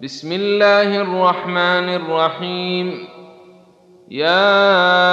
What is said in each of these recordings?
بسم الله الرحمن الرحيم. يا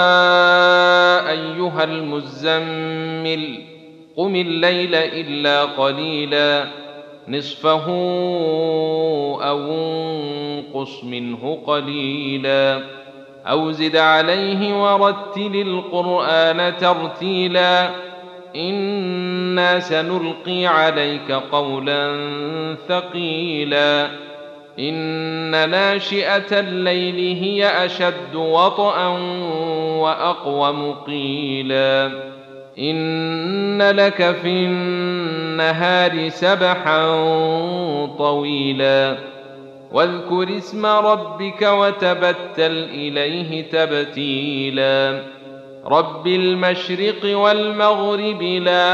أيها المزمل قم الليل إلا قليلا نصفه أو انقص منه قليلا أو زد عليه ورتل القرآن ترتيلا إنا سنلقي عليك قولا ثقيلا إن ناشئة الليل هي أشد وطئا وأقوم قيلا إن لك في النهار سبحا طويلا واذكر اسم ربك وتبتل إليه تبتيلا رب المشرق والمغرب لا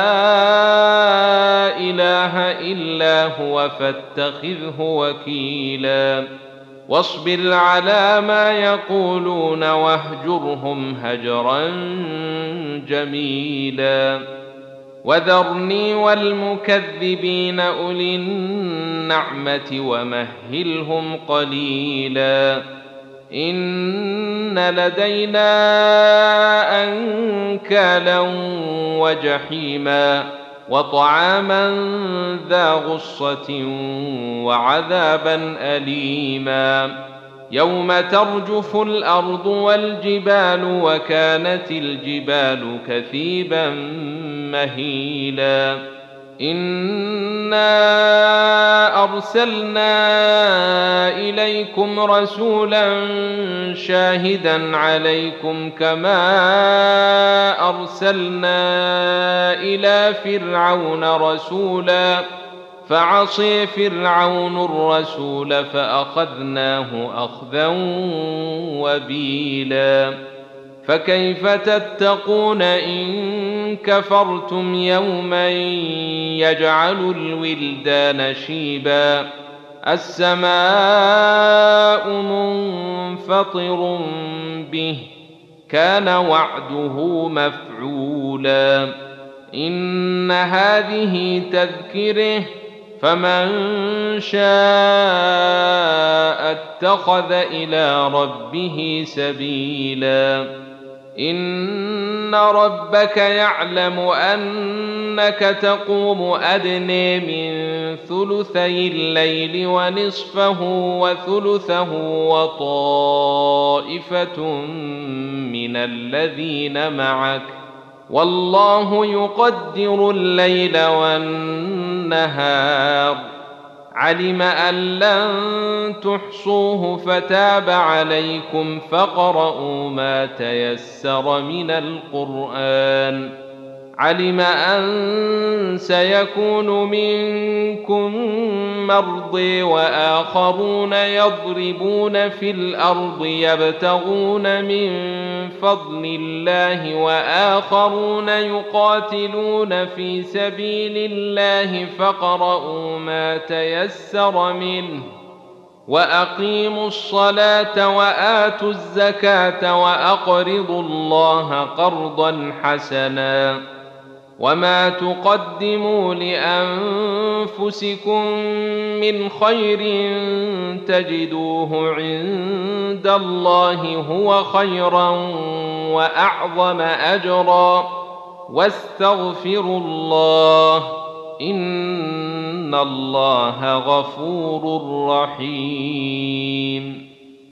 إله إلا هو فاتخذه وكيلا واصبر على ما يقولون واهجرهم هجرا جميلا وذرني والمكذبين أولي النعمة ومهلهم قليلا إن لدينا أنكالا وجحيما وطعاما ذا غصة وعذابا أليما يوم ترجف الأرض والجبال وكانت الجبال كثيبا مهيلا إنا أرسلنا إليكم رسولا شاهدا عليكم كما أرسلنا إلى فرعون رسولا فعصي فرعون الرسول فأخذناه أخذا وبيلا فكيف تتقون إن كفرتم يوما يجعل الولدان شيبا السماء منفطر به كان وعده مفعولا إن هذه تذكره فمن شاء اتخذ إلى ربه سبيلا إن ربك يعلم أنك تقوم أدنى من ثلثي الليل ونصفه وثلثه وطائفة من الذين معك والله يقدر الليل والنهار علم أن لن تحصوه فتاب عليكم فاقرؤوا ما تيسر من القرآن علم أن سيكون منكم مرضى وآخرون يضربون في الأرض يبتغون من فضل الله وآخرون يقاتلون في سبيل الله فاقرؤوا ما تيسر منه وأقيموا الصلاة وآتوا الزكاة وأقرضوا الله قرضا حسنا وما تقدموا لأنفسكم من خير تجدوه عند الله هو خيرا وأعظم أجرا واستغفروا الله إن الله غفور رحيم